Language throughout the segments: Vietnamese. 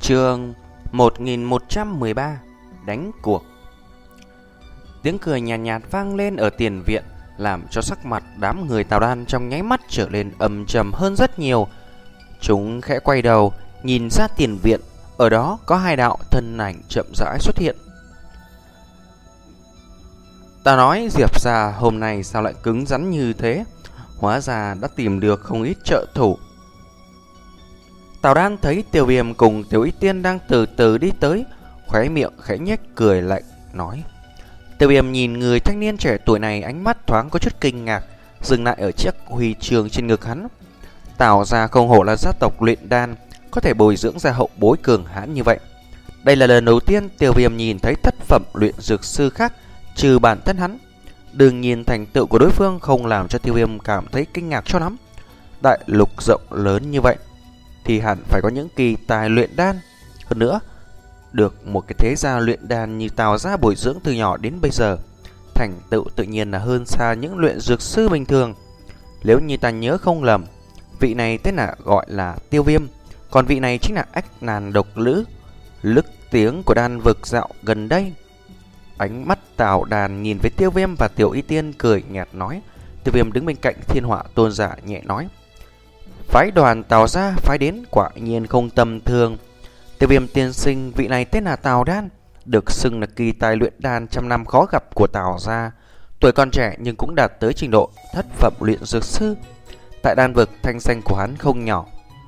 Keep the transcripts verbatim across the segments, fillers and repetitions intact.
Chương một nghìn một trăm mười ba. Đánh cuộc. Tiếng cười nhàn nhạt, nhạt vang lên ở tiền viện, làm cho sắc mặt đám người Tào Đan trong nháy mắt trở lên âm trầm hơn rất nhiều. Chúng khẽ quay đầu, nhìn ra tiền viện, ở đó có hai đạo thân ảnh chậm rãi xuất hiện. Ta nói Diệp gia hôm nay sao lại cứng rắn như thế, hóa ra đã tìm được không ít trợ thủ. Tào Đan thấy Tiêu Viêm cùng Tiểu Y Tiên đang từ từ đi tới, khóe miệng khẽ nhếch cười lạnh nói. Tiêu Viêm nhìn người thanh niên trẻ tuổi này, ánh mắt thoáng có chút kinh ngạc, dừng lại ở chiếc huy chương trên ngực hắn. Tào gia không hổ là gia tộc luyện đan, có thể bồi dưỡng ra hậu bối cường hãn như vậy. Đây là lần đầu tiên Tiêu Viêm nhìn thấy thất phẩm luyện dược sư khác trừ bản thân hắn. Đương nhiên thành tựu của đối phương không làm cho Tiêu Viêm cảm thấy kinh ngạc cho lắm. Đại lục rộng lớn như vậy thì hẳn phải có những kỳ tài luyện đan. Hơn nữa, được một cái thế gia luyện đan như Tào gia bồi dưỡng từ nhỏ đến bây giờ, thành tựu tự nhiên là hơn xa những luyện dược sư bình thường. Nếu như ta nhớ không lầm, vị này tên là gọi là Tiêu Viêm, còn vị này chính là Ách Nàn độc lữ, lức tiếng của đan vực dạo gần đây. Ánh mắt Tào Đàn nhìn với Tiêu Viêm và Tiểu Y Tiên cười nhạt nói. Tiêu Viêm đứng bên cạnh Thiên Họa Tôn giả nhẹ nói. Phái đoàn Tào gia phái đến quả nhiên không tầm thường. Tiêu Viêm tiên sinh, vị này tên là Tào Đan, được xưng là kỳ tài luyện đan trăm năm khó gặp của Tào gia. Tuổi còn trẻ nhưng cũng đạt tới trình độ thất phẩm luyện dược sư. Tại đan vực thanh danh của hắn không nhỏ.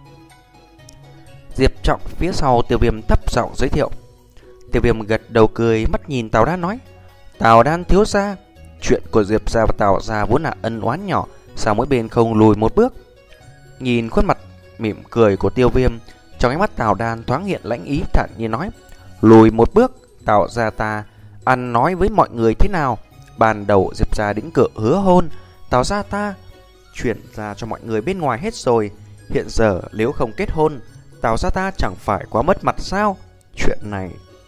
Diệp Trọng phía sau Tiêu Viêm thấp giọng giới thiệu. Tiêu Viêm gật đầu cười, mắt nhìn Tào Đan nói. Tào Đan thiếu gia, chuyện của Diệp gia và Tào gia vốn là ân oán nhỏ, sao mỗi bên không lùi một bước? Nhìn khuôn mặt mỉm cười của Tiêu Viêm, trong ánh mắt Tào Đan thoáng hiện lãnh ý, thản nhiên nói. Lùi một bước, Tào gia ta ăn nói với mọi người thế nào? Ban đầu Diệp gia đĩnh cử hứa hôn, Tào gia ta chuyển ra cho mọi người bên ngoài hết rồi. Hiện giờ nếu không kết hôn, Tào gia ta chẳng phải quá mất mặt sao? Chuyện này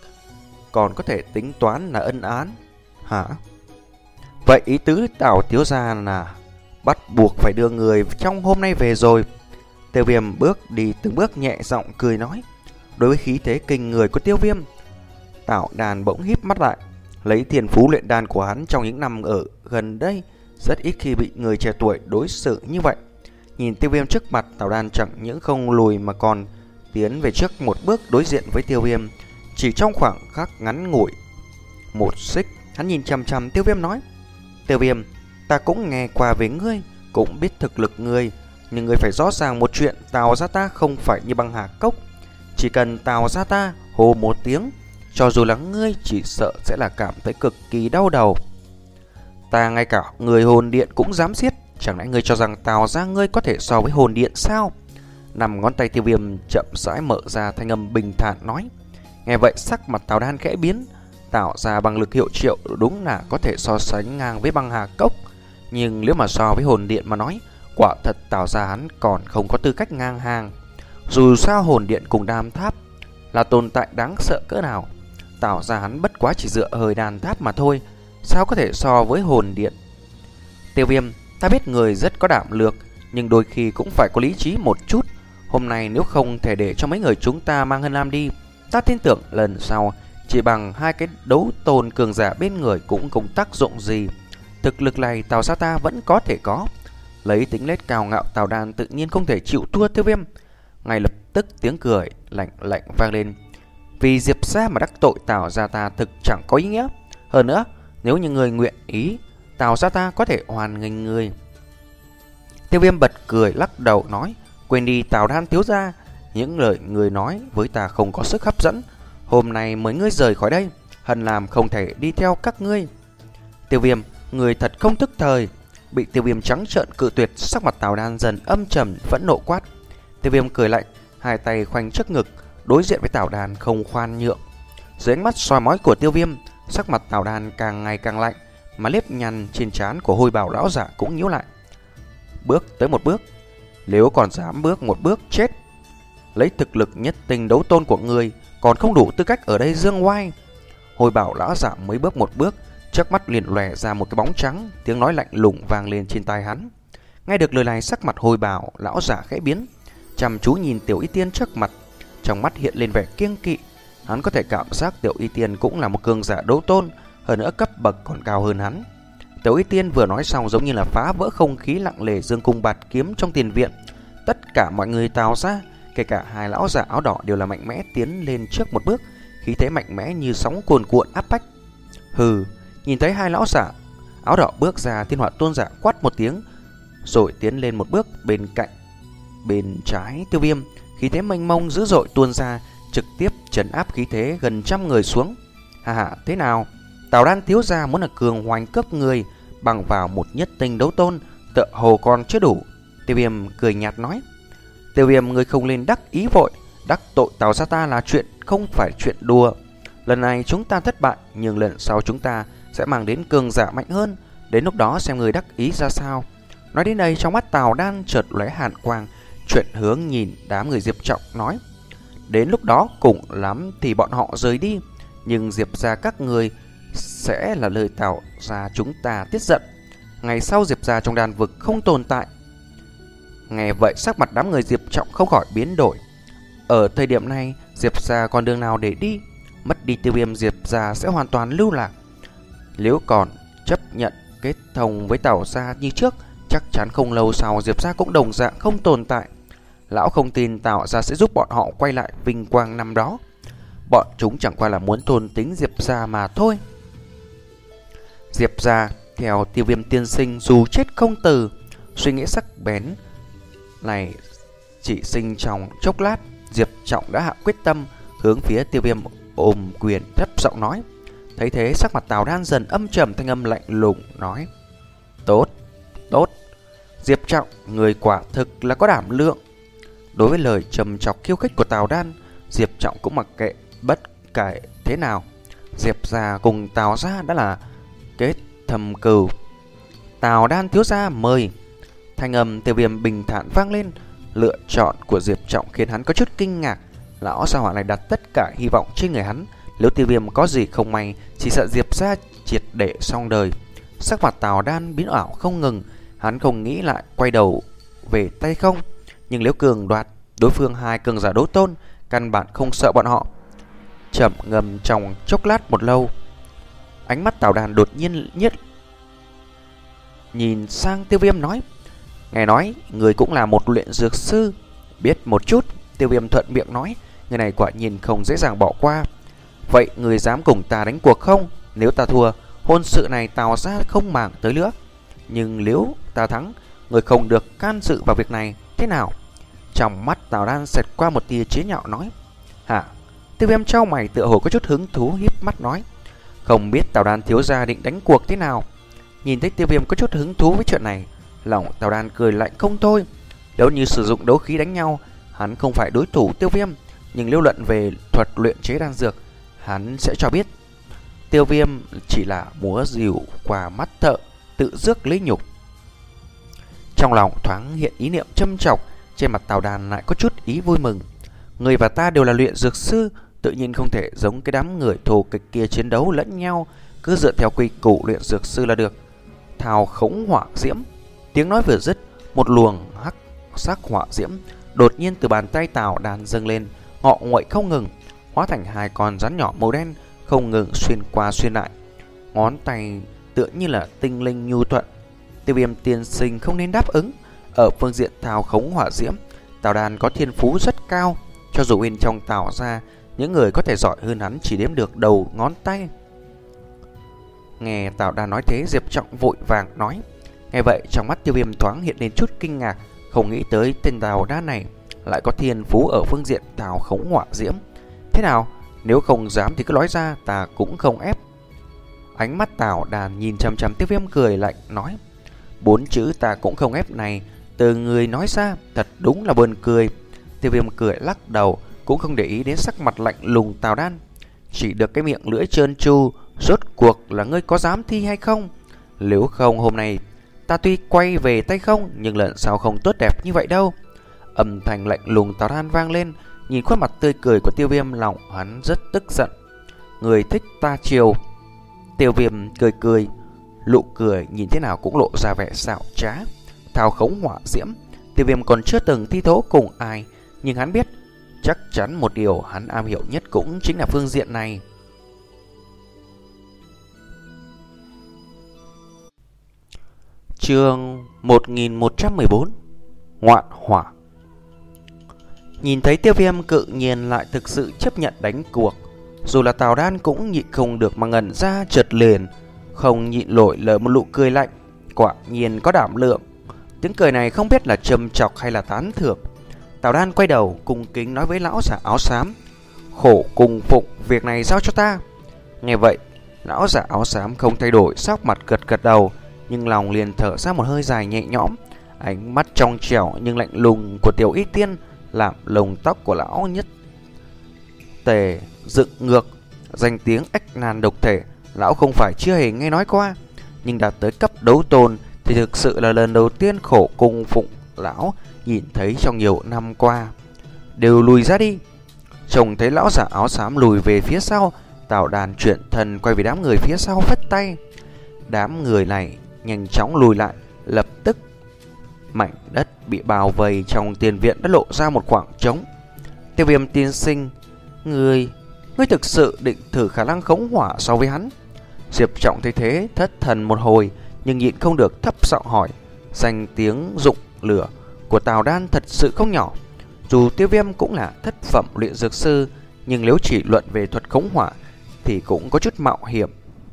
còn có thể tính toán là ân án hả? Vậy ý tứ Tào thiếu gia là bắt buộc phải đưa người trong hôm nay về rồi. Tiêu Viêm bước đi từng bước nhẹ giọng cười nói. Đối với khí thế kinh người của Tiêu Viêm, Tào Đàn bỗng híp mắt lại. Lấy thiên phú luyện đan của hắn trong những năm ở gần đây, rất ít khi bị người trẻ tuổi đối xử như vậy. Nhìn Tiêu Viêm trước mặt, Tào Đan chẳng những không lùi mà còn tiến về trước một bước đối diện với Tiêu Viêm. Chỉ trong khoảng khắc ngắn ngủi một xích, hắn nhìn chằm chằm Tiêu Viêm nói. Tiêu Viêm, ta cũng nghe qua về ngươi, cũng biết thực lực ngươi, nhưng ngươi phải rõ ràng một chuyện, Tào gia ta không phải như băng hà cốc. Chỉ cần Tào gia ta hô một tiếng, cho dù là ngươi chỉ sợ sẽ là cảm thấy cực kỳ đau đầu. Ta ngay cả người hồn điện cũng dám giết, chẳng lẽ ngươi cho rằng Tào gia ngươi có thể so với hồn điện sao? Nằm ngón tay Tiêu Viêm chậm rãi mở ra, thanh âm bình thản nói. Nghe vậy sắc mặt Tào Đan khẽ biến. Tào gia bằng lực hiệu triệu đúng là có thể so sánh ngang với băng hà cốc, nhưng nếu mà so với hồn điện mà nói, quả thật Tào gia hắn còn không có tư cách ngang hàng. Dù sao hồn điện cùng đan tháp là tồn tại đáng sợ cỡ nào, Tào gia hắn bất quá chỉ dựa hơi đan tháp mà thôi, sao có thể so với hồn điện? Tiêu Viêm, ta biết người rất có đảm lược, nhưng đôi khi cũng phải có lý trí một chút. Hôm nay nếu không thể để cho mấy người chúng ta mang Hân Lam đi, ta tin tưởng lần sau chỉ bằng hai cái đấu tôn cường giả bên người cũng không tác dụng gì. Thực lực này Tào gia ta vẫn có thể có. Lấy tính nết cao ngạo, Tào Đan tự nhiên không thể chịu thua Tiêu Viêm. Ngay lập tức tiếng cười lạnh lạnh vang lên. Vì Diệp gia mà đắc tội Tào gia ta thực chẳng có ý nghĩa. Hơn nữa, nếu như người nguyện ý, Tào gia ta có thể hoàn nghênh người. Tiêu Viêm bật cười lắc đầu nói. Quên đi Tào Đan thiếu gia, những lời người nói với ta không có sức hấp dẫn. Hôm nay mới ngươi rời khỏi đây, Hân Lam không thể đi theo các ngươi. Tiêu Viêm, người thật không thức thời. Bị Tiêu Viêm trắng trợn cự tuyệt, sắc mặt Tào Đan dần âm trầm phẫn nộ quát. Tiêu Viêm cười lạnh, hai tay khoanh trước ngực, đối diện với Tào Đan không khoan nhượng. Dưới ánh mắt soi mói của Tiêu Viêm, sắc mặt Tào Đan càng ngày càng lạnh, mà liếp nhăn trên trán của Hôi Bảo lão giả cũng nhíu lại. Bước tới một bước, nếu còn dám bước một bước chết. Lấy thực lực nhất tinh đấu tôn của người, còn không đủ tư cách ở đây dương oai. Hôi Bảo lão giả mới bước một bước, trước mắt liền lòe ra một cái bóng trắng, tiếng nói lạnh lùng vang lên trên tai hắn. Nghe được lời này, sắc mặt Hôi Bảo lão giả khẽ biến, chăm chú nhìn Tiểu Y Tiên trước mặt. trong mắt hiện lên vẻ kiêng kỵ. Hắn có thể cảm giác Tiểu Y Tiên cũng là một cường giả đấu tôn, hơn nữa cấp bậc còn cao hơn hắn. Tiểu Y Tiên vừa nói xong giống như là phá vỡ không khí lặng lề dương cung bạt kiếm trong tiền viện. Tất cả mọi người Tào ra, kể cả hai lão giả áo đỏ đều là mạnh mẽ tiến lên trước một bước, khí thế mạnh mẽ như sóng cuồn cuộn áp bách. Hừ, nhìn thấy hai lão giả áo đỏ bước ra, Thiên Hỏa Tôn giả quát một tiếng, rồi tiến lên một bước bên cạnh bên trái Tiêu Viêm, khí thế mênh mông dữ dội tuôn ra, trực tiếp trấn áp khí thế gần trăm người xuống. Hà hà, thế nào? Tào Đan thiếu gia muốn là cường hoành cướp người bằng vào một nhất tinh đấu tôn, tựa hồ còn chưa đủ. Tiêu Viêm cười nhạt nói. Tiêu Viêm, người không lên đắc ý vội, đắc tội Tào gia ta là chuyện không phải chuyện đùa. Lần này chúng ta thất bại, nhưng lần sau chúng ta sẽ mang đến cường giả mạnh hơn, đến lúc đó xem người đắc ý ra sao. Nói đến đây, trong mắt Tào Đan chợt lóe hàn quang, chuyển hướng nhìn đám người Diệp Trọng nói: đến lúc đó cùng lắm thì bọn họ rời đi, nhưng Diệp gia các người sẽ là lời Tào gia chúng ta tiết giận. Ngày sau Diệp gia trong đan vực không tồn tại. Nghe vậy sắc mặt đám người Diệp Trọng không khỏi biến đổi. Ở thời điểm này Diệp gia còn đường nào để đi? Mất đi Tiêu Viêm, Diệp gia sẽ hoàn toàn lưu lạc. Nếu còn chấp nhận kết thông với Tào gia như trước, chắc chắn không lâu sau Diệp gia cũng đồng dạng không tồn tại. Lão không tin Tào gia sẽ giúp bọn họ quay lại vinh quang năm đó. Bọn chúng chẳng qua là muốn thôn tính Diệp gia mà thôi. Diệp gia theo Tiêu Viêm tiên sinh dù chết không từ. Suy nghĩ sắc bén này chỉ sinh trong chốc lát, Diệp Trọng đã hạ quyết tâm hướng phía Tiêu Viêm ôm quyền thấp giọng nói. Thấy thế sắc mặt Tào Đan dần âm trầm, thanh âm lạnh lùng nói: tốt, tốt, Diệp Trọng, người quả thực là có đảm lượng. Đối với lời trầm chọc khiêu khích của Tào Đan, Diệp Trọng cũng mặc kệ bất kể thế nào. Diệp gia cùng Tào gia đã là kết thâm cừu. Tào Đan thiếu gia mời. Thanh âm Tiêu Viêm bình thản vang lên. Lựa chọn của Diệp Trọng khiến hắn có chút kinh ngạc. Lão gia hỏa này đặt tất cả hy vọng trên người hắn. Nếu Tiêu Viêm có gì không may, chỉ sợ Diệp gia triệt để xong đời. Sắc mặt Tào Đan biến ảo không ngừng. Hắn không nghĩ lại quay đầu về tay không. Nhưng nếu cường đoạt, đối phương hai cường giả đấu tôn, căn bản không sợ bọn họ. Chậm ngầm trong chốc lát một lâu, ánh mắt Tào Đan đột nhiên nhất nhìn sang Tiêu Viêm nói: nghe nói người cũng là một luyện dược sư. Biết một chút. Tiêu Viêm thuận miệng nói: người này quả nhiên không dễ dàng bỏ qua. Vậy người dám cùng ta đánh cuộc không? Nếu ta thua, hôn sự này Tào gia không màng tới nữa. Nhưng nếu ta thắng, người không được can dự vào việc này, thế nào? Trong mắt Tào Đan xẹt qua một tia chế nhạo nói: hả? Tiêu Viêm trao mày tựa hồ có chút hứng thú, híp mắt nói: không biết Tào Đan thiếu gia định đánh cuộc thế nào? Nhìn thấy Tiêu Viêm có chút hứng thú với chuyện này, lòng Tào Đan cười lạnh không thôi. Nếu như sử dụng đấu khí đánh nhau, hắn không phải đối thủ Tiêu Viêm, nhưng nếu luận về thuật luyện chế đan dược, hắn sẽ cho biết Tiêu Viêm chỉ là múa rìu qua mắt thợ, tự rước lấy nhục. Trong lòng thoáng hiện ý niệm châm chọc, trên mặt Tào Đan lại có chút ý vui mừng. Người và ta đều là luyện dược sư, tự nhiên không thể giống cái đám người thù kịch kia chiến đấu lẫn nhau, cứ dựa theo quy củ luyện dược sư là được. Thao khống hỏa diễm. Tiếng nói vừa dứt, một luồng hắc sắc hỏa diễm đột nhiên từ bàn tay Tào Đan dâng lên, ngọ nguậy không ngừng, hóa thành hai con rắn nhỏ màu đen không ngừng xuyên qua xuyên lại. Ngón tay tựa như là tinh linh nhu thuận. Tiêu Viêm tiên sinh không nên đáp ứng. Ở phương diện thao khống hỏa diễm, Tào Đan có thiên phú rất cao. Cho dù bên trong Tào gia, những người có thể giỏi hơn hắn chỉ đếm được đầu ngón tay. Nghe Tào Đan nói thế, Diệp Trọng vội vàng nói. Nghe vậy trong mắt Tiêu Viêm thoáng hiện lên chút kinh ngạc, không nghĩ tới tên Tào Đan này lại có thiên phú ở phương diện thao khống hỏa diễm. Thế nào, nếu không dám thì cứ nói ra, ta cũng không ép. Ánh mắt Tào Đan nhìn chằm chằm Tiêu Viêm cười lạnh nói: bốn chữ ta cũng không ép này, từ người nói ra thật đúng là buồn cười. Tiêu Viêm cười lắc đầu, cũng không để ý đến sắc mặt lạnh lùng Tào Đan. Chỉ được cái miệng lưỡi trơn tru, rốt cuộc là ngươi có dám thi hay không? Nếu không, hôm nay ta tuy quay về tay không, nhưng lần sau không tốt đẹp như vậy đâu. Âm thanh lạnh lùng Tào Đan vang lên. Nhìn khuôn mặt tươi cười của Tiêu Viêm, lòng hắn rất tức giận. Người thích ta chiều. Tiêu Viêm cười cười, nụ cười nhìn thế nào cũng lộ ra vẻ xảo trá. Thao khống hỏa diễm, Tiêu Viêm còn chưa từng thi thố cùng ai, nhưng hắn biết Chắc chắn một điều hắn am hiểu nhất cũng chính là phương diện này. Chương một nghìn một trăm mười bốn Ngoạn hỏa. Nhìn thấy Tiêu Viêm cự nhiên lại thực sự chấp nhận đánh cuộc, dù là Tào Đan cũng nhịn không được mà ngẩn ra chợt liền, không nhịn nổi lỡ một nụ cười lạnh. Quả nhiên có đảm lượng. Tiếng cười này không biết là châm chọc hay là tán thưởng. Tào Đan quay đầu cung kính nói với lão giả áo xám: "Khổ cùng phụng, việc này giao cho ta." Nghe vậy, lão giả áo xám không thay đổi sắc mặt, gật gật đầu, nhưng lòng liền thở ra một hơi dài nhẹ nhõm. Ánh mắt trong trẻo nhưng lạnh lùng của Tiểu Y Tiên làm lông tóc của lão nhất tề dựng ngược. Danh tiếng ách nan độc thể lão không phải chưa hề nghe nói qua, nhưng đạt tới cấp đấu tôn thì thực sự là lần đầu tiên khổ cung phụng lão nhìn thấy trong nhiều năm qua. "Đều lùi ra đi." Trông thấy lão giả áo xám lùi về phía sau, Tào Đan chuyển thân quay về đám người phía sau phất tay. Đám người này nhanh chóng lùi lại. Lập tức mảnh đất bị bao vây trong tiền viện đã lộ ra một khoảng trống. "Tiêu Viêm tiên sinh, Ngươi Ngươi thực sự định thử khả năng khống hỏa so với hắn?" Diệp Trọng thấy thế thất thần một hồi, nhưng nhịn không được thấp giọng hỏi. Danh tiếng dụng lửa của Tào Đan thật sự không nhỏ. Dù Tiêu Viêm cũng là thất phẩm luyện dược sư, nhưng nếu chỉ luận về thuật khống hỏa thì cũng có chút mạo hiểm.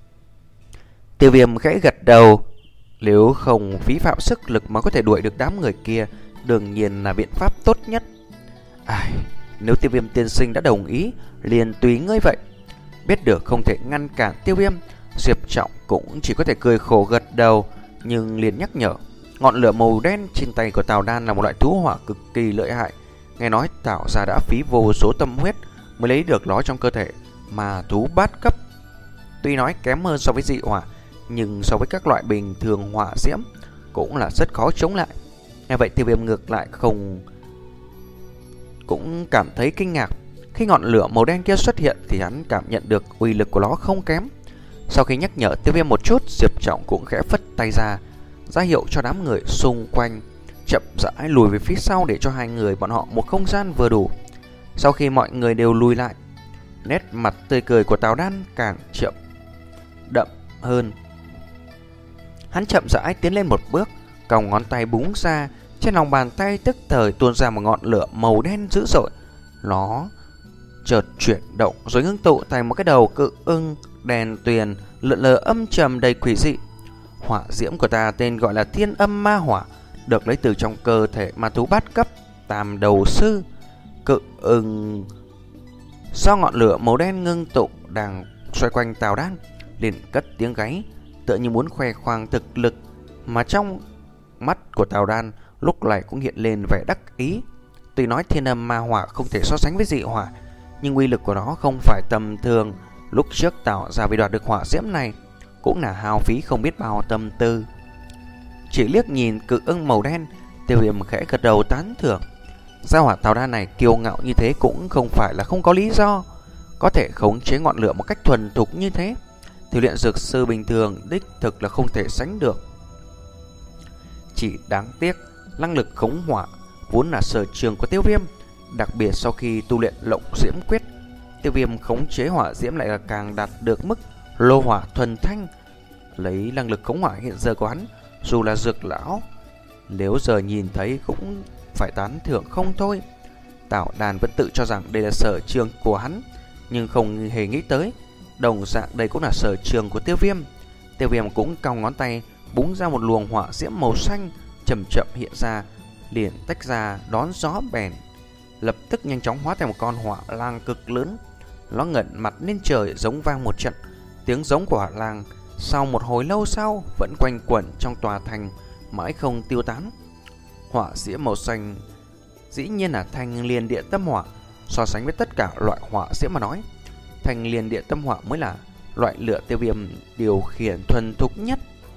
Tiêu Viêm khẽ gật đầu. Nếu không phí phạm sức lực mà có thể đuổi được đám người kia, đương nhiên là biện pháp tốt nhất. Ai, nếu Tiêu Viêm tiên sinh đã đồng ý, liền tùy ngươi vậy. Biết được không thể ngăn cản Tiêu Viêm, Diệp Trọng cũng chỉ có thể cười khổ gật đầu, nhưng liền nhắc nhở. Ngọn lửa màu đen trên tay của Tào Đan là một loại thú hỏa cực kỳ lợi hại. Nghe nói Tào gia đã phí vô số tâm huyết mới lấy được nó trong cơ thể mà thú bát cấp. Tuy nói kém hơn so với dị hỏa, nhưng so với các loại bình thường hỏa diễm cũng là rất khó chống lại. Nghe vậy Tiêu Viêm ngược lại không cũng cảm thấy kinh ngạc. Khi ngọn lửa màu đen kia xuất hiện thì hắn cảm nhận được uy lực của nó không kém. Sau khi nhắc nhở Tiêu Viêm một chút, Diệp Trọng cũng khẽ phất tay ra, ra hiệu cho đám người xung quanh chậm rãi lùi về phía sau để cho hai người bọn họ một không gian vừa đủ. Sau khi mọi người đều lùi lại, nét mặt tươi cười của Tào Đan càng chậm đậm hơn. Hắn chậm rãi tiến lên một bước, còng ngón tay búng ra, trên lòng bàn tay tức thời tuôn ra một ngọn lửa màu đen dữ dội. Nó chợt chuyển động rồi ngưng tụ thành một cái đầu cự ưng đèn tuyền lượn lờ âm trầm đầy quỷ dị. Hỏa diễm của ta tên gọi là Thiên Âm Ma Hỏa, được lấy từ trong cơ thể ma thú bát cấp Tam Đầu Sư. Cự ưng do ngọn lửa màu đen ngưng tụ đang xoay quanh Tào Đan liền cất tiếng gáy, tựa như muốn khoe khoang thực lực, mà trong mắt của Tào Đan lúc này cũng hiện lên vẻ đắc ý. Tuy nói Thiên Âm Ma Hỏa không thể so sánh với dị hỏa, nhưng uy lực của nó không phải tầm thường. Lúc trước tạo ra vì đoạt được hỏa diễm này cũng là hao phí không biết bao tâm tư. Chỉ liếc nhìn cự ưng màu đen, Tiêu Viêm khẽ gật đầu tán thưởng. Gia hỏa Tào Đan này kiêu ngạo như thế cũng không phải là không có lý do. Có thể khống chế ngọn lửa một cách thuần thục như thế thì luyện dược sư bình thường đích thực là không thể sánh được. Chỉ đáng tiếc năng lực khống hỏa vốn là sở trường của Tiêu Viêm, đặc biệt sau khi tu luyện Lộng Diễm Quyết, Tiêu Viêm khống chế hỏa diễm lại là càng đạt được mức lô hỏa thuần thanh. Lấy năng lực khống hỏa hiện giờ của hắn, dù là dược lão nếu giờ nhìn thấy cũng phải tán thưởng không thôi. Tào Đan vẫn tự cho rằng đây là sở trường của hắn, nhưng không hề nghĩ tới đồng dạng đây cũng là sở trường của Tiêu Viêm. Tiêu Viêm cũng cong ngón tay búng ra một luồng hỏa diễm màu xanh chậm chậm hiện ra, liền tách ra đón gió bèn, lập tức nhanh chóng hóa thành một con hỏa lang cực lớn. Nó ngẩng mặt lên trời giống vang một trận. Tiếng giống của hỏa lang sau một hồi lâu sau vẫn quanh quẩn trong tòa thành mãi không tiêu tán. Hỏa diễm màu xanh dĩ nhiên là Thanh Liên Địa Tâm Hỏa. So sánh với tất cả loại hỏa diễm mà nói, Thanh Liên Địa Tâm Hỏa mới là loại lửa Tiêu Viêm điều khiển thuần thục nhất.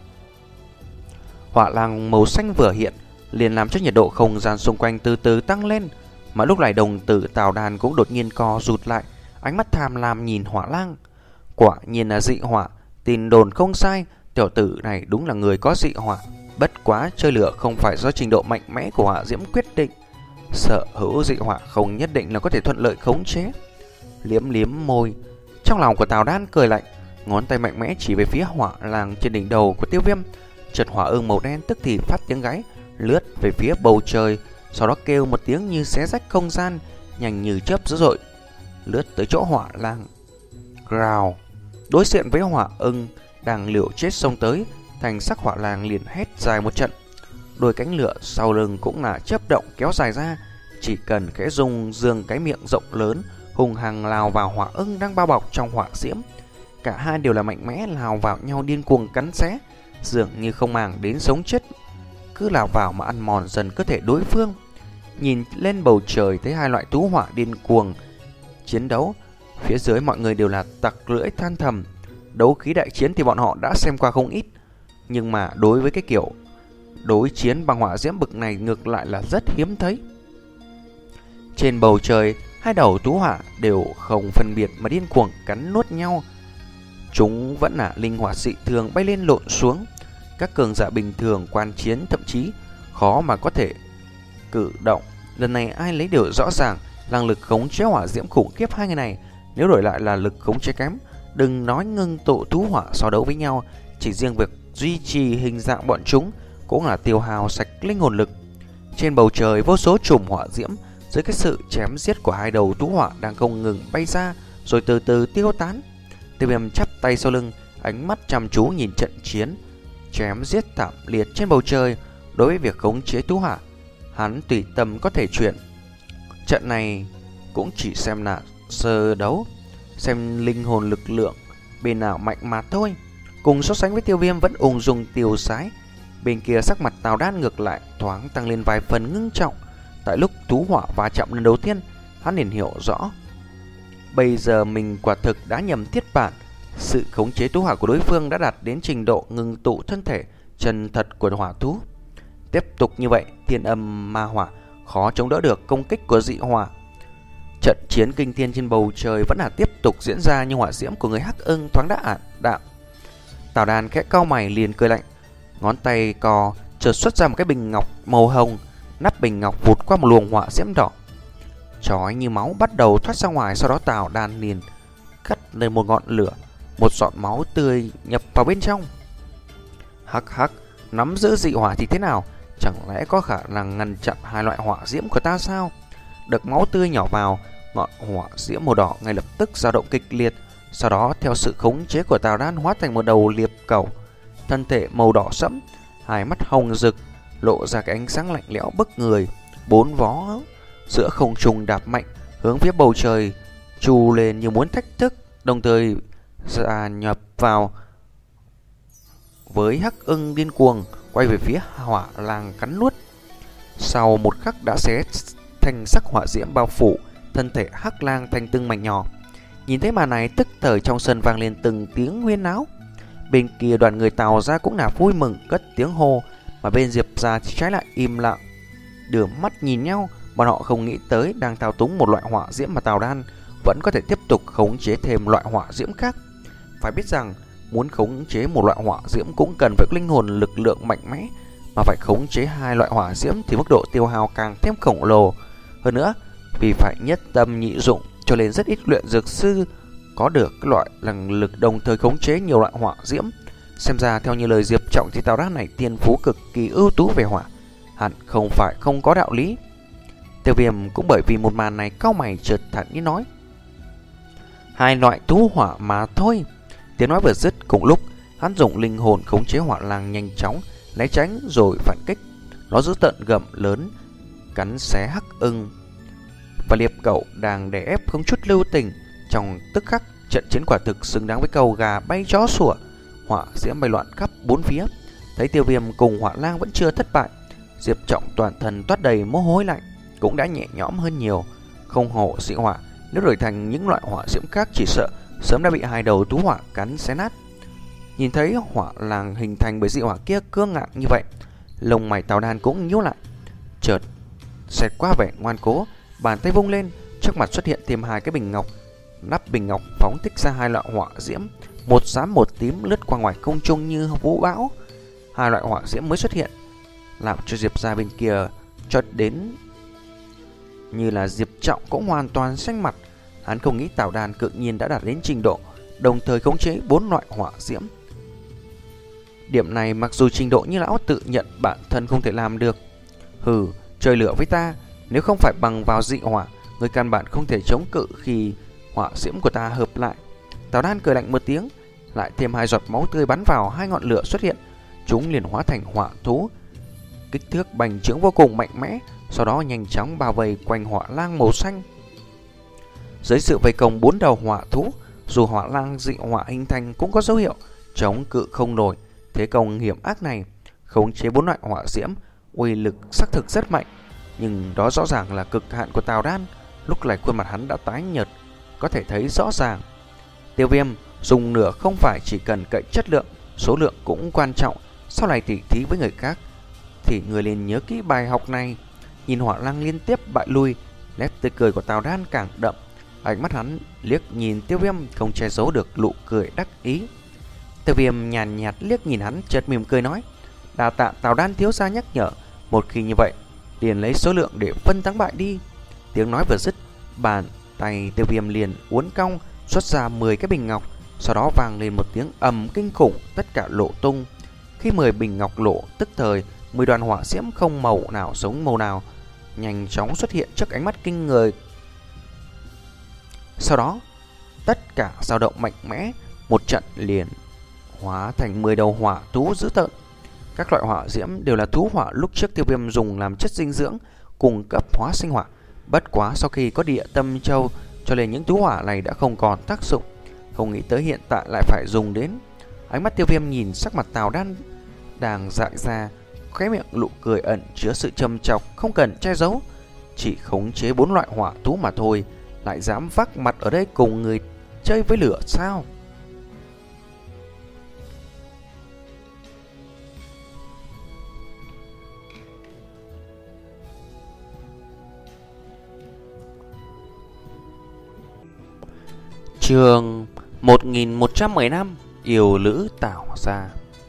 Hỏa lang màu xanh vừa hiện liền làm cho nhiệt độ không gian xung quanh từ từ tăng lên, mà lúc này đồng tử Tào Đan cũng đột nhiên co rụt lại, ánh mắt tham lam nhìn hỏa lang. Quả nhiên là dị hỏa, tin đồn không sai, tiểu tử này đúng là người có dị hỏa. Bất quá chơi lửa không phải do trình độ mạnh mẽ của hỏa diễm quyết định. Sở hữu dị hỏa không nhất định là có thể thuận lợi khống chế. Liếm liếm môi, trong lòng của Tào Đan cười lạnh, ngón tay mạnh mẽ chỉ về phía hỏa làng trên đỉnh đầu của Tiêu Viêm. Chợt hỏa ưng màu đen tức thì phát tiếng gáy, lướt về phía bầu trời, sau đó kêu một tiếng như xé rách không gian, nhanh như chớp dữ dội, lướt tới chỗ hỏa lang. Growl. Đối diện với hỏa ưng đang liều chết xông tới, thành sắc hỏa lang liền hét dài một trận. Đôi cánh lửa sau lưng cũng là chớp động kéo dài ra, chỉ cần khẽ rung dương cái miệng rộng lớn, hùng hăng lao vào hỏa ưng đang bao bọc trong hỏa diễm. Cả hai đều là mạnh mẽ lao vào nhau điên cuồng cắn xé, dường như không màng đến sống chết, cứ lao vào mà ăn mòn dần cơ thể đối phương. Nhìn lên bầu trời thấy hai loại thú hỏa điên cuồng chiến đấu, phía dưới mọi người đều là tặc lưỡi than thầm. Đấu khí đại chiến thì bọn họ đã xem qua không ít, nhưng mà đối với cái kiểu đối chiến bằng hỏa diễm bực này ngược lại là rất hiếm thấy. Trên bầu trời, hai đầu thú hỏa đều không phân biệt mà điên cuồng cắn nuốt nhau. Chúng vẫn là linh hỏa dị thường bay lên lộn xuống. Các cường giả bình thường quan chiến thậm chí khó mà có thể cử động. Lần này ai lấy điều rõ ràng, năng lực khống chế hỏa diễm khủng khiếp hai người này, nếu đổi lại là lực khống chế kém, đừng nói ngưng tụ thú hỏa so đấu với nhau, chỉ riêng việc duy trì hình dạng bọn chúng cũng là tiêu hao sạch linh hồn lực. Trên bầu trời vô số chùm hỏa diễm dưới cái sự chém giết của hai đầu thú hỏa đang không ngừng bay ra rồi từ từ tiêu tán. Tiêu Viêm chắp tay sau lưng, ánh mắt chăm chú nhìn trận chiến chém giết thảm liệt trên bầu trời. Đối với việc khống chế thú hỏa, hắn tùy tâm có thể chuyển. Trận này cũng chỉ xem là sơ đấu, xem linh hồn lực lượng bên nào mạnh mà thôi. Cùng so sánh với Tiêu Viêm vẫn ung dung tiêu sái, bên kia sắc mặt Tào Đan ngược lại thoáng tăng lên vài phần ngưng trọng. Tại lúc thú hỏa va chạm lần đầu tiên, hắn liền hiểu rõ bây giờ mình quả thực đã nhầm thiết bản. Sự khống chế thú hỏa của đối phương đã đạt đến trình độ ngưng tụ thân thể chân thật của hỏa thú. Tiếp tục như vậy, thiên âm ma hỏa khó chống đỡ được công kích của dị hỏa. Trận chiến kinh thiên trên bầu trời vẫn là tiếp tục diễn ra, nhưng hỏa diễm của người Hắc Ưng thoáng đã ảm đạm. Tào Đan khẽ cau mày liền cười lạnh, ngón tay cò chợt xuất ra một cái bình ngọc màu hồng, nắp bình ngọc vụt qua một luồng hỏa diễm đỏ chói như máu bắt đầu thoát ra ngoài. Sau đó Tào Đan liền cắt lên một ngọn lửa, một giọt máu tươi nhập vào bên trong. Hắc hắc, nắm giữ dị hỏa thì thế nào? Chẳng lẽ có khả năng ngăn chặn hai loại hỏa diễm của ta sao? Đợt máu tươi nhỏ vào, ngọn hỏa diễm màu đỏ ngay lập tức dao động kịch liệt. Sau đó theo sự khống chế của Tào Đan hóa thành một đầu liệp cẩu, thân thể màu đỏ sẫm, hai mắt hồng rực, lộ ra cái ánh sáng lạnh lẽo bức người. Bốn vó giữa không trung đạp mạnh hướng phía bầu trời trù lên như muốn thách thức, đồng thời gia nhập vào với Hắc Ưng điên cuồng quay về phía hỏa lang cắn nuốt. Sau một khắc đã xé thành sắc hỏa diễm bao phủ thân thể Hắc Lang thành từng mảnh nhỏ. Nhìn thấy màn này, tức thời trong sân vang lên từng tiếng huyên náo. Bên kia đoàn người Tào ra cũng là vui mừng cất tiếng hô, mà bên Diệp ra thì trái lại im lặng, đưa mắt nhìn nhau. Bọn họ không nghĩ tới đang thao túng một loại hỏa diễm mà Tào Đan vẫn có thể tiếp tục khống chế thêm loại hỏa diễm khác. Phải biết rằng muốn khống chế một loại hỏa diễm cũng cần phải có linh hồn lực lượng mạnh mẽ, mà phải khống chế hai loại hỏa diễm thì mức độ tiêu hao càng thêm khổng lồ. Hơn nữa, vì phải nhất tâm nhị dụng cho nên rất ít luyện dược sư có được cái loại năng lực đồng thời khống chế nhiều loại hỏa diễm. Xem ra theo như lời Diệp Trọng thì Tào Đan này thiên phú cực kỳ ưu tú về hỏa, hẳn không phải không có đạo lý. Tiêu Viêm cũng bởi vì một màn này cau mày chợt thản nhiên nói, hai loại thú hỏa mà thôi. Tiếng nói vừa dứt, cùng lúc hắn dùng linh hồn khống chế hỏa lang nhanh chóng né tránh rồi phản kích. Nó giữ tận gầm lớn cắn xé Hắc Ưng và liệp cẩu đang đè ép không chút lưu tình. Trong tức khắc, trận chiến quả thực xứng đáng với câu gà bay chó sủa, hỏa diễm bay loạn khắp bốn phía. Thấy Tiêu Viêm cùng hỏa lang vẫn chưa thất bại, Diệp Trọng toàn thân toát đầy mồ hôi lạnh, cũng đã nhẹ nhõm hơn nhiều. Không hổ dị hỏa, nếu đổi thành những loại hỏa diễm khác chỉ sợ sớm đã bị hai đầu thú hỏa cắn xé nát. Nhìn thấy hỏa lang hình thành bởi dị hỏa kia cương ngạo như vậy, lông mày Tào Đan cũng nhíu lại. Chợt xẹt qua vẻ ngoan cố, bàn tay vung lên, trước mặt xuất hiện thêm hai cái bình ngọc. Nắp bình ngọc phóng thích ra hai loại hỏa diễm, một xám một tím lướt qua ngoài không trung như vũ bão. Hai loại hỏa diễm mới xuất hiện làm cho Diệp ra bên kia chợt đến như là Diệp Trọng cũng hoàn toàn xanh mặt. Hắn không nghĩ Tào Đan cự nhiên đã đạt đến trình độ đồng thời khống chế bốn loại hỏa diễm. Điểm này mặc dù trình độ như lão tự nhận bản thân không thể làm được. Hừ, chơi lửa với ta, nếu không phải bằng vào dị hỏa, người căn bản không thể chống cự khi hỏa diễm của ta hợp lại. Tào Đan cười lạnh một tiếng, lại thêm hai giọt máu tươi bắn vào hai ngọn lửa xuất hiện. Chúng liền hóa thành hỏa thú, kích thước bành trướng vô cùng mạnh mẽ, sau đó nhanh chóng bao vây quanh hỏa lang màu xanh. Dưới sự vây công bốn đầu hỏa thú, dù hỏa lang dị hỏa hình thành cũng có dấu hiệu chống cự không nổi thế công hiểm ác này. Khống chế bốn loại hỏa diễm, uy lực xác thực rất mạnh, nhưng đó rõ ràng là cực hạn của Tào Đan. Lúc này khuôn mặt hắn đã tái nhợt, có thể thấy rõ ràng. Tiêu Viêm dùng nửa không phải chỉ cần cậy chất lượng, số lượng cũng quan trọng. Sau này tỉ thí với người khác thì người liền nhớ kỹ bài học này. Nhìn hỏa lang liên tiếp bại lui, nét tươi cười của Tào Đan càng đậm. Ánh mắt hắn liếc nhìn Tiêu Viêm không che giấu được nụ cười đắc ý. Tiêu Viêm nhàn nhạt liếc nhìn hắn, chợt mỉm cười nói: đa tạ Tào Đan thiếu gia nhắc nhở, một khi như vậy liền lấy số lượng để phân thắng bại đi. Tiếng nói vừa dứt, bàn tay Tiêu Viêm liền uốn cong xuất ra mười cái bình ngọc, sau đó vang lên một tiếng ầm kinh khủng, tất cả lộ tung. Khi mười bình ngọc lộ, tức thời mười đoàn hỏa diễm không màu nào giống màu nào nhanh chóng xuất hiện trước ánh mắt kinh người. Sau đó tất cả dao động mạnh mẽ, một trận liền hóa thành mười đầu hỏa thú dữ tợn. Các loại hỏa diễm đều là thú hỏa lúc trước Tiêu Viêm dùng làm chất dinh dưỡng cung cấp hóa sinh hỏa. Bất quá sau khi có địa tâm châu, cho nên những thú hỏa này đã không còn tác dụng. Không nghĩ tới hiện tại lại phải dùng đến. Ánh mắt Tiêu Viêm nhìn sắc mặt Tào Đan đang dại ra, khóe miệng nụ cười ẩn chứa sự châm chọc không cần che giấu. Chỉ khống chế bốn loại hỏa thú mà thôi, lại dám vác mặt ở đây cùng người chơi với lửa sao? Chương một nghìn một trăm mười lăm, yêu lữ Tào gia.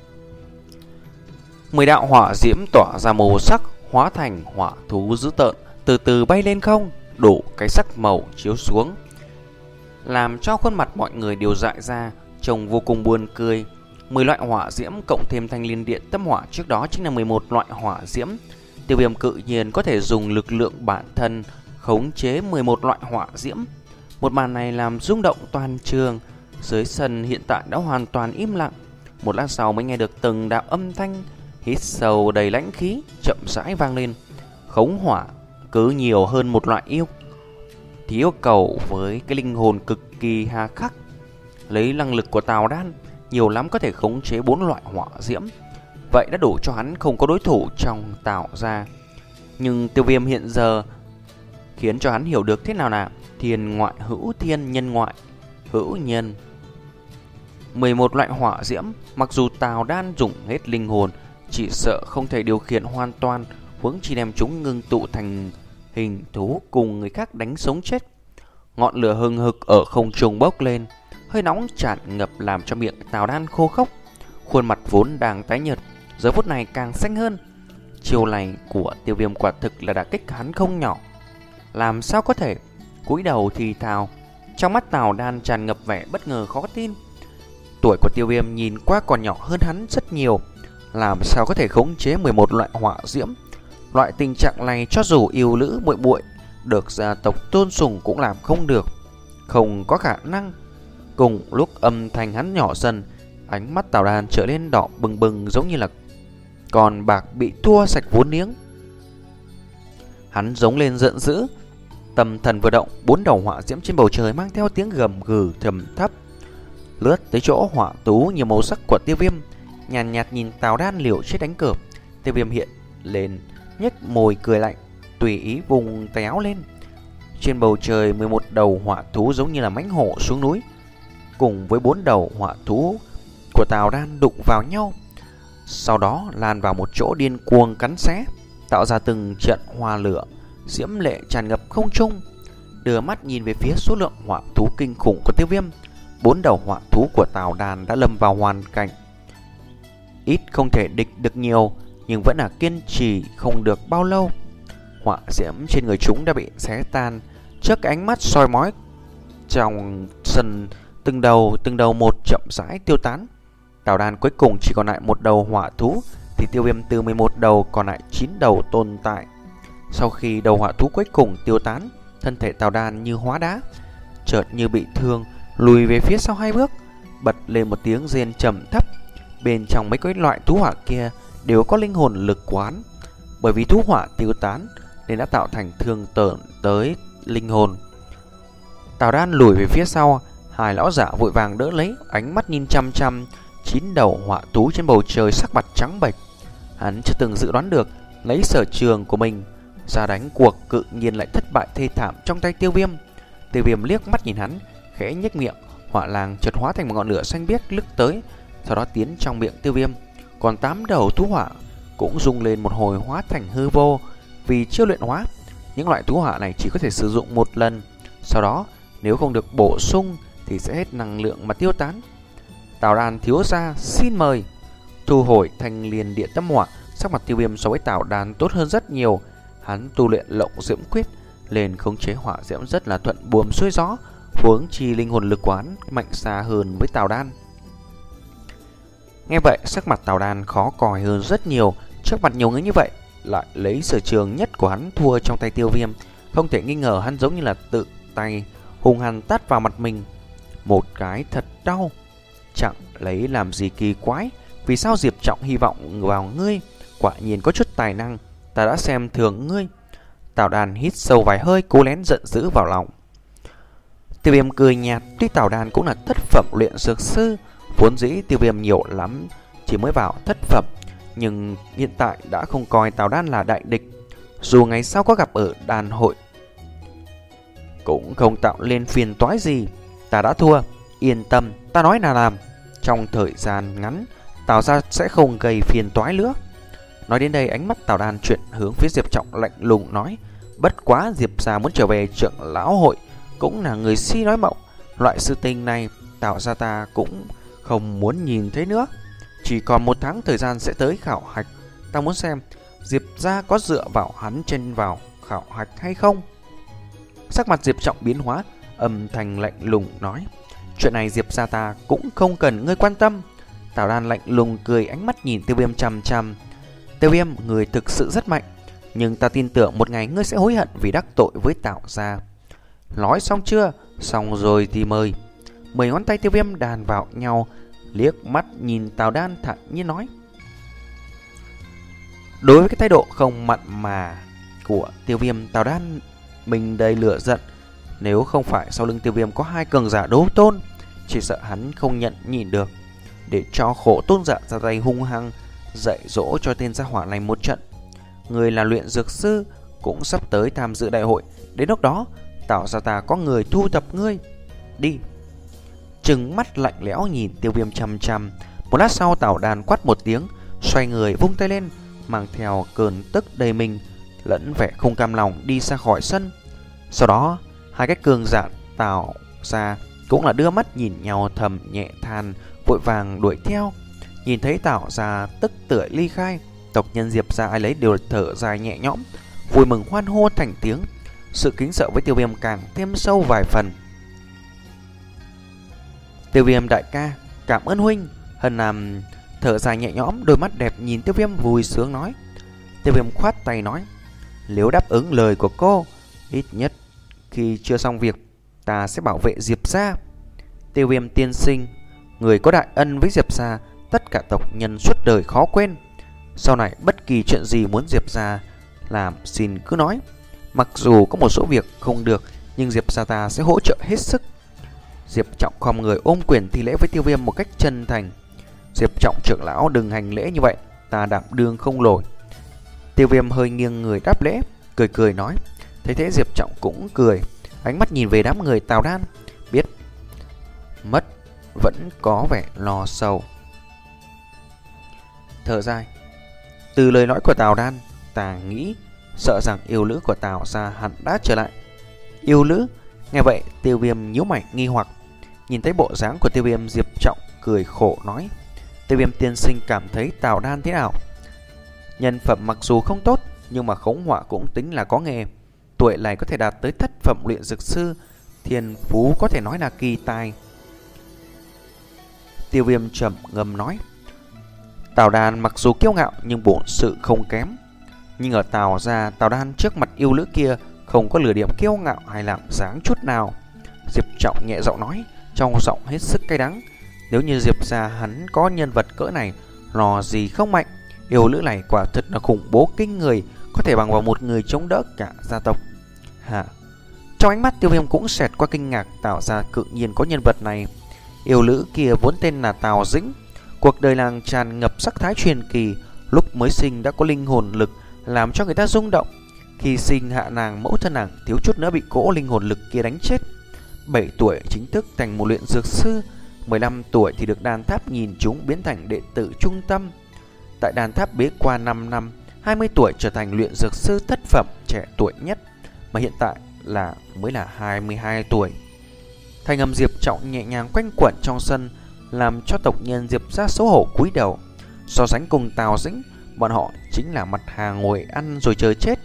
Mười đạo hỏa diễm tỏa ra màu sắc, hóa thành hỏa thú dữ tợn, từ từ bay lên không, đổ cái sắc màu chiếu xuống, làm cho khuôn mặt mọi người đều dại ra, trông vô cùng buồn cười. Mười loại hỏa diễm cộng thêm thanh liên điện tâm hỏa trước đó chính là mười một loại hỏa diễm. Tiêu Viêm cự nhiên có thể dùng lực lượng bản thân khống chế mười một loại hỏa diễm. Một màn này làm rung động toàn trường. Dưới sân hiện tại đã hoàn toàn im lặng. Một lát sau mới nghe được từng đạo âm thanh hít sâu đầy lãnh khí chậm rãi vang lên. Khống hỏa cứ nhiều hơn một loại yêu thì yêu cầu với cái linh hồn cực kỳ hà khắc. Lấy năng lực của Tào Đan, nhiều lắm có thể khống chế bốn loại hỏa diễm, vậy đã đủ cho hắn không có đối thủ trong Tào gia. Nhưng Tiêu Viêm hiện giờ khiến cho hắn hiểu được thế nào là thiên ngoại hữu thiên, nhân ngoại hữu nhân. Mười một loại hỏa diễm, mặc dù Tào Đan dùng hết linh hồn, chỉ sợ không thể điều khiển hoàn toàn, huống chi đem chúng ngưng tụ thành hình thú cùng người khác đánh sống chết. Ngọn lửa hừng hực ở không trung bốc lên, hơi nóng tràn ngập làm cho miệng Tào Đan khô khốc. Khuôn mặt vốn đang tái nhợt, giờ phút này càng xanh hơn. Chiêu này của Tiêu Viêm quả thực là đả kích hắn không nhỏ. Làm sao có thể? Cúi đầu thì thào, trong mắt Tào Đan tràn ngập vẻ bất ngờ khó tin. Tuổi của Tiêu Viêm nhìn qua còn nhỏ hơn hắn rất nhiều, làm sao có thể khống chế mười một loại hỏa diễm? Loại tình trạng này cho dù yêu lữ muội muội được gia tộc tôn sùng cũng làm không được, không có khả năng. Cùng lúc âm thanh hắn nhỏ dần, ánh mắt Tào Đan trở lên đỏ bừng bừng, giống như là con bạc bị thua sạch vốn liếng. Hắn giống lên giận dữ, tâm thần vừa động, bốn đầu hỏa diễm trên bầu trời mang theo tiếng gầm gừ trầm thấp lướt tới chỗ hỏa tú nhiều màu sắc của Tiêu Viêm. Nhàn nhạt nhìn Tào Đan liều chết đánh cược. Tiêu Viêm hiện lên nhếch môi cười lạnh, tùy ý vùng tay áo lên. Trên bầu trời mười một đầu hỏa thú giống như là mãnh hổ xuống núi, cùng với bốn đầu hỏa thú của Tào Đan đụng vào nhau, sau đó lan vào một chỗ điên cuồng cắn xé, tạo ra từng trận hoa lửa diễm lệ tràn ngập không trung. Đưa mắt nhìn về phía số lượng hỏa thú kinh khủng của Tiêu Viêm, bốn đầu hỏa thú của Tào Đan đã lâm vào hoàn cảnh ít không thể địch được nhiều, nhưng vẫn là kiên trì không được bao lâu. họa diễm trên người chúng đã bị xé tan trước cái ánh mắt soi mói trong sân. Từng đầu từng đầu một chậm rãi tiêu tán. Tào đan cuối cùng chỉ còn lại một đầu hỏa thú, thì Tiêu Viêm từ mười một đầu còn lại chín đầu tồn tại. Sau khi đầu hỏa thú cuối cùng tiêu tán, thân thể Tào đan như hóa đá, chợt như bị thương lùi về phía sau hai bước, bật lên một tiếng rên trầm thấp. Bên trong mấy cái loại thú hỏa kia đều có linh hồn lực quán, bởi vì thú hỏa tiêu tán nên đã tạo thành thương tổn tới linh hồn. Tào đan lùi về phía sau, hai lão giả vội vàng đỡ lấy, ánh mắt nhìn chăm chăm chín đầu hỏa thú trên bầu trời, sắc mặt trắng bệch. Hắn chưa từng dự đoán được lấy sở trường của mình ra đánh cuộc cự nhiên lại thất bại thê thảm trong tay Tiêu Viêm. Tiêu Viêm liếc mắt nhìn hắn, khẽ nhếch miệng, hỏa làng chợt hóa thành một ngọn lửa xanh biếc lướt tới, sau đó tiến trong miệng Tiêu Viêm. Còn tám đầu thú hỏa cũng rung lên một hồi hóa thành hư vô. Vì chưa luyện hóa, những loại thú hỏa này chỉ có thể sử dụng một lần, sau đó nếu không được bổ sung thì sẽ hết năng lượng mà tiêu tán. Tào đan thiếu gia xin mời. Thu hồi thanh liên địa tâm hỏa, sắc mặt Tiêu Viêm so với Tào đan tốt hơn rất nhiều. Hắn tu luyện lộng diễm quyết, lên khống chế hỏa diễm rất là thuận buồm xuôi gió, huống chi linh hồn lực quán mạnh xa hơn với Tào đan. Nghe vậy, sắc mặt Tào đan khó coi hơn rất nhiều. Trước mặt nhiều người như vậy, lại lấy sở trường nhất của hắn thua trong tay Tiêu Viêm, không thể nghi ngờ hắn giống như là tự tay hung hăng tát vào mặt mình một cái thật đau. Chẳng lấy làm gì kỳ quái, vì sao Diệp Trọng hy vọng vào ngươi? Quả nhiên có chút tài năng, ta đã xem thường ngươi. Tào đan hít sâu vài hơi, cố nén giận dữ vào lòng. Tiêu Viêm cười nhạt, tuy Tào đan cũng là thất phẩm luyện dược sư, vốn dĩ Tiêu Viêm nhiều lắm chỉ mới vào thất phẩm, nhưng hiện tại đã không coi Tào đan là đại địch. Dù ngày sau có gặp ở đàn hội cũng không tạo lên phiền toái gì. Ta đã thua, yên tâm, ta nói là làm. Trong thời gian ngắn, Tào gia sẽ không gây phiền toái nữa. Nói đến đây, ánh mắt Tào đan chuyển hướng phía Diệp Trọng, lạnh lùng nói: bất quá Diệp gia muốn trở về trưởng lão hội cũng là người si nói mộng. Loại sự tình này Tào gia ta cũng không muốn nhìn thấy nữa. Chỉ còn một tháng thời gian sẽ tới khảo hạch, ta muốn xem Diệp gia có dựa vào hắn trên vào khảo hạch hay không. Sắc mặt Diệp Trọng biến hóa, âm thanh lạnh lùng nói: chuyện này Diệp gia ta cũng không cần ngươi quan tâm. Tào đan lạnh lùng cười, ánh mắt nhìn Tiêu Viêm chằm chằm. Tiêu Viêm, người thực sự rất mạnh, nhưng ta tin tưởng một ngày ngươi sẽ hối hận vì đắc tội với Tào gia. Nói xong chưa? Xong rồi thì mời. Mười ngón tay Tiêu Viêm đàn vào nhau, liếc mắt nhìn Tào đan thản nhiên nói. Đối với cái thái độ không mặn mà của Tiêu Viêm, Tào đan mình đầy lửa giận. Nếu không phải sau lưng Tiêu Viêm có hai cường giả đấu tôn, chỉ sợ hắn không nhận nhìn được, để cho khổ tôn giả ra tay hung hăng dạy dỗ cho tên gia hỏa này một trận. Người là luyện dược sư cũng sắp tới tham dự đại hội, đến lúc đó Tào gia ta có người thu thập ngươi. Đi. Trừng mắt lạnh lẽo nhìn Tiêu Viêm chằm chằm. Một lát sau, Tào đan quát một tiếng, xoay người vung tay lên, mang theo cơn tức đầy mình lẫn vẻ không cam lòng đi ra khỏi sân. Sau đó, hai cái cường giả Tào gia cũng là đưa mắt nhìn nhau thầm nhẹ than, vội vàng đuổi theo. Nhìn thấy Tào gia tức tưởi ly khai, tộc nhân Diệp gia ai lấy đều thở dài nhẹ nhõm, vui mừng hoan hô thành tiếng. Sự kính sợ với Tiêu Viêm càng thêm sâu vài phần. Tiêu Viêm đại ca, cảm ơn huynh. Hân Nam thở dài nhẹ nhõm, đôi mắt đẹp nhìn Tiêu Viêm vui sướng nói. Tiêu Viêm khoát tay nói: nếu đáp ứng lời của cô, ít nhất khi chưa xong việc, ta sẽ bảo vệ Diệp gia. Tiêu Viêm tiên sinh, người có đại ân với Diệp gia, tất cả tộc nhân suốt đời khó quên. Sau này bất kỳ chuyện gì muốn Diệp gia làm, xin cứ nói. Mặc dù có một số việc không được, nhưng Diệp gia ta sẽ hỗ trợ hết sức. Diệp Trọng khom người ôm quyền thi lễ với Tiêu Viêm một cách chân thành. Diệp Trọng trưởng lão đừng hành lễ như vậy, ta đảm đương không nổi. Tiêu Viêm hơi nghiêng người đáp lễ, cười cười nói. Thấy thế Diệp Trọng cũng cười, ánh mắt nhìn về đám người Tào đan, biết mất vẫn có vẻ lo sầu. Thở dài, từ lời nói của Tào đan, ta nghĩ sợ rằng yêu nữ của Tào gia hẳn đã trở lại. Yêu nữ? Nghe vậy Tiêu Viêm nhíu mày nghi hoặc. Nhìn thấy bộ dáng của Tiêu Viêm, Diệp Trọng cười khổ nói: Tiêu Viêm tiên sinh cảm thấy Tào đan thế nào? Nhân phẩm mặc dù không tốt, nhưng mà khống họa cũng tính là có nghề. Tuổi này có thể đạt tới thất phẩm luyện dược sư, thiên phú có thể nói là kỳ tài. Tiêu Viêm trầm ngâm nói: Tào Đan mặc dù kiêu ngạo nhưng bổn sự không kém. Nhưng ở Tào gia, Tào Đan trước mặt yêu nữ kia không có lửa điểm kiêu ngạo hay làm dáng chút nào. Diệp Trọng nhẹ giọng nói, trong giọng hết sức cay đắng: Nếu như Diệp gia hắn có nhân vật cỡ này, lò gì không mạnh. Yêu nữ này quả thật là khủng bố kinh người, có thể bằng vào một người chống đỡ cả gia tộc. Hả? Trong ánh mắt Tiêu Viêm cũng xẹt qua kinh ngạc. Tào gia cự nhiên có nhân vật này. Yêu nữ kia vốn tên là Tào Dĩnh. Cuộc đời nàng tràn ngập sắc thái truyền kỳ. Lúc mới sinh đã có linh hồn lực làm cho người ta rung động. Khi sinh hạ nàng, mẫu thân nàng thiếu chút nữa bị cỗ linh hồn lực kia đánh chết. Bảy tuổi chính thức thành một luyện dược sư, mười lăm tuổi thì được đan tháp nhìn chúng biến thành đệ tử trung tâm. Tại đan tháp bế quan năm năm, hai mươi tuổi trở thành luyện dược sư thất phẩm trẻ tuổi nhất, mà hiện tại là mới là hai mươi hai tuổi. Thanh âm Diệp Trọng nhẹ nhàng quanh quẩn trong sân, làm cho tộc nhân Diệp gia xấu hổ cúi đầu. So sánh cùng Tào Dĩnh, bọn họ chính là mặt hàng ngồi ăn rồi chờ chết.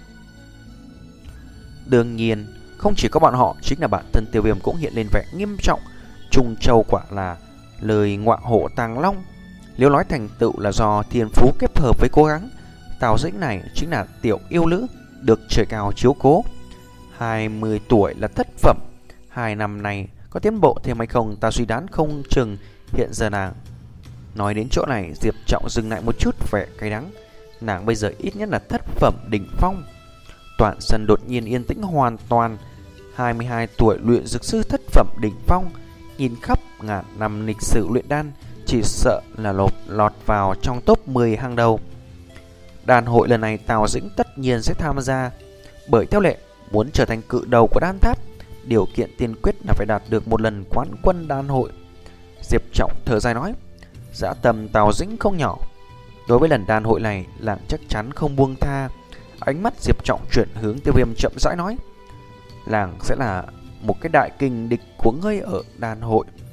Đương nhiên, không chỉ có bọn họ, chính là bản thân Tiêu Viêm cũng hiện lên vẻ nghiêm trọng. Trung Châu quả là lời ngọa hổ tàng long. Nếu nói thành tựu là do thiên phú kết hợp với cố gắng, Tào Dĩnh này chính là tiểu yêu nữ được trời cao chiếu cố. Hai mươi tuổi là thất phẩm. Hai năm này có tiến bộ thêm hay không ta suy đoán không chừng. Hiện giờ nàng. Nói đến chỗ này, Diệp Trọng dừng lại một chút, vẻ cay đắng. Nàng bây giờ ít nhất là thất phẩm đỉnh phong. Toàn sân đột nhiên yên tĩnh hoàn toàn. Hai mươi hai tuổi luyện dược sư thất phẩm đỉnh phong, nhìn khắp ngàn năm lịch sử luyện đan, chỉ sợ là lột lọt vào trong top mười hàng đầu. Đan hội lần này Tào Dĩnh tất nhiên sẽ tham gia, bởi theo lệ muốn trở thành cự đầu của đan tháp, điều kiện tiên quyết là phải đạt được một lần quán quân đan hội. Diệp Trọng thở dài nói, dã tâm Tào Dĩnh không nhỏ. Đối với lần đan hội này, làng chắc chắn không buông tha. Ánh mắt Diệp Trọng chuyển hướng Tiêu Viêm chậm rãi nói, làng sẽ là một cái đại kình địch của ngươi ở đan hội.